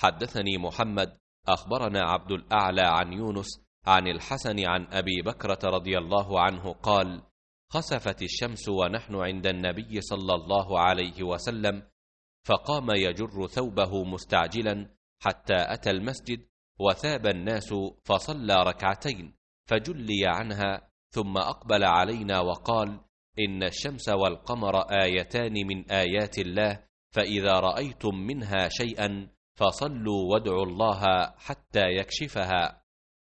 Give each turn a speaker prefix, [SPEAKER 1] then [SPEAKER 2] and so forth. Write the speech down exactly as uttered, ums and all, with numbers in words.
[SPEAKER 1] حدثني محمد أخبرنا عبد الأعلى عن يونس عن الحسن عن أبي بكرة رضي الله عنه قال: خسفت الشمس ونحن عند النبي صلى الله عليه وسلم، فقام يجر ثوبه مستعجلا حتى أتى المسجد، وثاب الناس فصلى ركعتين فجلي عنها، ثم أقبل علينا وقال: إن الشمس والقمر آيتان من آيات الله، فإذا رأيتم منها شيئا فصلوا وادعوا الله حتى يكشفها.